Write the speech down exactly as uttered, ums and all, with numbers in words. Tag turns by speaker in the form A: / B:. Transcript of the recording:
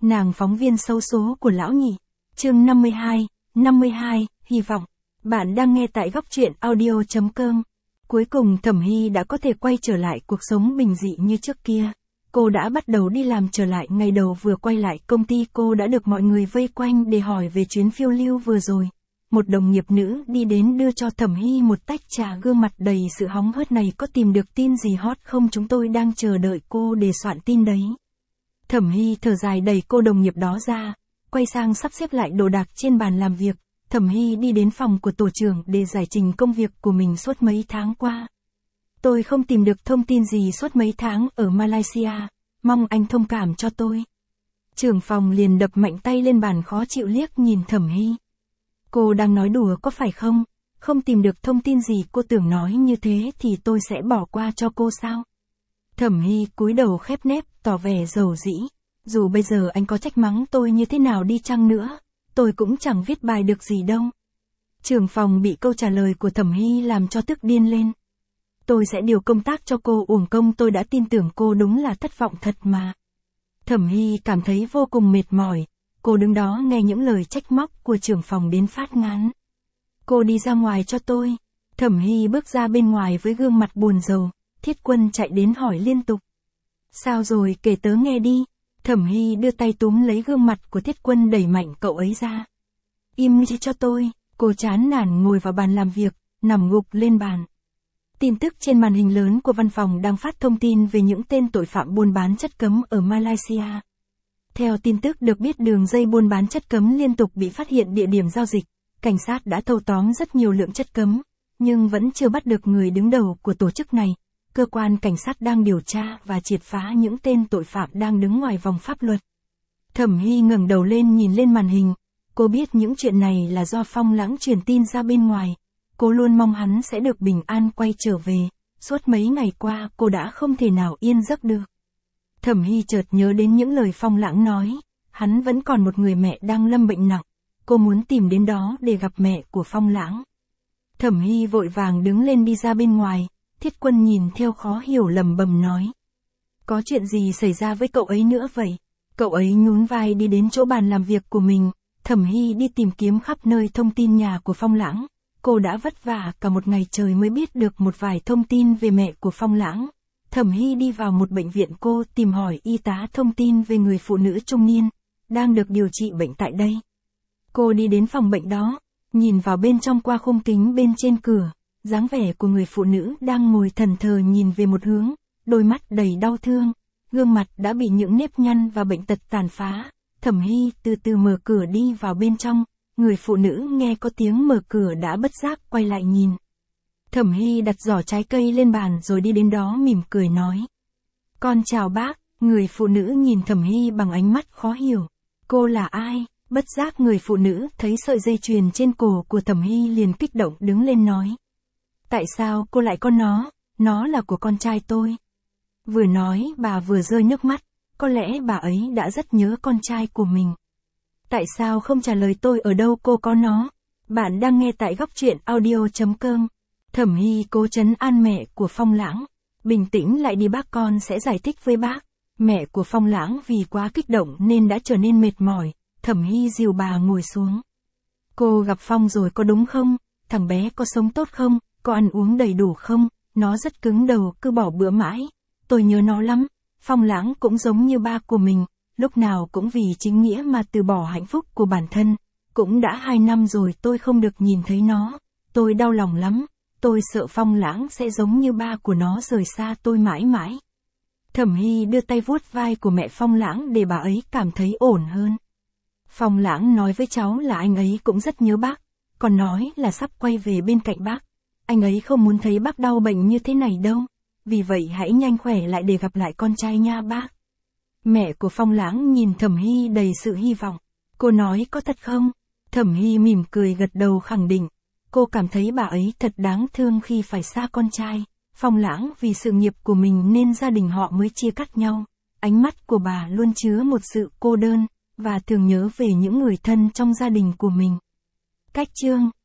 A: Nàng phóng viên xấu số của lão nhị. Chương năm mươi hai, năm mươi hai, hy vọng. Bạn đang nghe tại góc truyện audio chấm com. Cuối cùng Thẩm Hy đã có thể quay trở lại cuộc sống bình dị như trước kia. Cô đã bắt đầu đi làm trở lại, ngày đầu vừa quay lại công ty cô đã được mọi người vây quanh để hỏi về chuyến phiêu lưu vừa rồi. Một đồng nghiệp nữ đi đến đưa cho Thẩm Hy một tách trà, gương mặt đầy sự hóng hớt. Này, có tìm được tin gì hot không? Chúng tôi đang chờ đợi cô để soạn tin đấy. Thẩm Hy thở dài đẩy cô đồng nghiệp đó ra, quay sang sắp xếp lại đồ đạc trên bàn làm việc. Thẩm Hy đi đến phòng của tổ trưởng để giải trình công việc của mình suốt mấy tháng qua. Tôi không tìm được thông tin gì suốt mấy tháng ở Malaysia, mong anh thông cảm cho tôi. Trưởng phòng liền đập mạnh tay lên bàn, khó chịu liếc nhìn Thẩm Hy. Cô đang nói đùa có phải không? Không tìm được thông tin gì, cô tưởng nói như thế thì tôi sẽ bỏ qua cho cô sao? Thẩm Hy cúi đầu khép nép, tỏ vẻ dầu dĩ. Dù bây giờ anh có trách mắng tôi như thế nào đi chăng nữa, tôi cũng chẳng viết bài được gì đâu. Trưởng phòng bị câu trả lời của Thẩm Hy làm cho tức điên lên. Tôi sẽ điều công tác cho cô, uổng công tôi đã tin tưởng cô, đúng là thất vọng thật mà. Thẩm Hy cảm thấy vô cùng mệt mỏi. Cô đứng đó nghe những lời trách móc của trưởng phòng đến phát ngán. Cô đi ra ngoài cho tôi. Thẩm Hy bước ra bên ngoài với gương mặt buồn rầu. Thiết Quân chạy đến hỏi liên tục. Sao rồi, kể tớ nghe đi. Thẩm Hy đưa tay túm lấy gương mặt của Thiết Quân, đẩy mạnh cậu ấy ra. Im đi cho tôi. Cô chán nản ngồi vào bàn làm việc, nằm gục lên bàn. Tin tức trên màn hình lớn của văn phòng đang phát thông tin về những tên tội phạm buôn bán chất cấm ở Malaysia. Theo tin tức được biết, đường dây buôn bán chất cấm liên tục bị phát hiện địa điểm giao dịch. Cảnh sát đã thâu tóm rất nhiều lượng chất cấm, nhưng vẫn chưa bắt được người đứng đầu của tổ chức này. Cơ quan cảnh sát đang điều tra và triệt phá những tên tội phạm đang đứng ngoài vòng pháp luật. Thẩm Hy ngẩng đầu lên nhìn lên màn hình. Cô biết những chuyện này là do Phong Lãng truyền tin ra bên ngoài. Cô luôn mong hắn sẽ được bình an quay trở về. Suốt mấy ngày qua cô đã không thể nào yên giấc được. Thẩm Hy chợt nhớ đến những lời Phong Lãng nói. Hắn vẫn còn một người mẹ đang lâm bệnh nặng. Cô muốn tìm đến đó để gặp mẹ của Phong Lãng. Thẩm Hy vội vàng đứng lên đi ra bên ngoài. Thiết Quân nhìn theo khó hiểu, lẩm bẩm nói. Có chuyện gì xảy ra với cậu ấy nữa vậy? Cậu ấy nhún vai đi đến chỗ bàn làm việc của mình. Thẩm Hy đi tìm kiếm khắp nơi thông tin nhà của Phong Lãng. Cô đã vất vả cả một ngày trời mới biết được một vài thông tin về mẹ của Phong Lãng. Thẩm Hy đi vào một bệnh viện, cô tìm hỏi y tá thông tin về người phụ nữ trung niên, đang được điều trị bệnh tại đây. Cô đi đến phòng bệnh đó, nhìn vào bên trong qua khung kính bên trên cửa, dáng vẻ của người phụ nữ đang ngồi thẫn thờ nhìn về một hướng, đôi mắt đầy đau thương, gương mặt đã bị những nếp nhăn và bệnh tật tàn phá. Thẩm Hy từ từ mở cửa đi vào bên trong, người phụ nữ nghe có tiếng mở cửa đã bất giác quay lại nhìn. Thẩm Hy đặt giỏ trái cây lên bàn rồi đi đến đó mỉm cười nói. Con chào bác. Người phụ nữ nhìn Thẩm Hy bằng ánh mắt khó hiểu. Cô là ai? Bất giác người phụ nữ thấy sợi dây chuyền trên cổ của Thẩm Hy liền kích động đứng lên nói. Tại sao cô lại có nó? Nó là của con trai tôi. Vừa nói bà vừa rơi nước mắt. Có lẽ bà ấy đã rất nhớ con trai của mình. Tại sao không trả lời tôi ở đâu cô có nó? Bạn đang nghe tại góc truyện audio chấm com. Thẩm Hy cố trấn an mẹ của Phong Lãng. Bình tĩnh lại đi bác, con sẽ giải thích với bác. Mẹ của Phong Lãng vì quá kích động nên đã trở nên mệt mỏi. Thẩm Hy dìu bà ngồi xuống. Cô gặp Phong rồi có đúng không? Thằng bé có sống tốt không? Có ăn uống đầy đủ không? Nó rất cứng đầu, cứ bỏ bữa mãi. Tôi nhớ nó lắm. Phong Lãng cũng giống như ba của mình, lúc nào cũng vì chính nghĩa mà từ bỏ hạnh phúc của bản thân. Cũng đã hai năm rồi tôi không được nhìn thấy nó. Tôi đau lòng lắm. Tôi sợ Phong Lãng sẽ giống như ba của nó rời xa tôi mãi mãi. Thẩm Hy đưa tay vuốt vai của mẹ Phong Lãng để bà ấy cảm thấy ổn hơn. Phong Lãng nói với cháu là anh ấy cũng rất nhớ bác, còn nói là sắp quay về bên cạnh bác. Anh ấy không muốn thấy bác đau bệnh như thế này đâu. Vì vậy hãy nhanh khỏe lại để gặp lại con trai nha bác. Mẹ của Phong Lãng nhìn Thẩm Hy đầy sự hy vọng. Cô nói có thật không? Thẩm Hy mỉm cười gật đầu khẳng định. Cô cảm thấy bà ấy thật đáng thương khi phải xa con trai. Phong Lãng vì sự nghiệp của mình nên gia đình họ mới chia cắt nhau. Ánh mắt của bà luôn chứa một sự cô đơn, và thường nhớ về những người thân trong gia đình của mình. Cách chương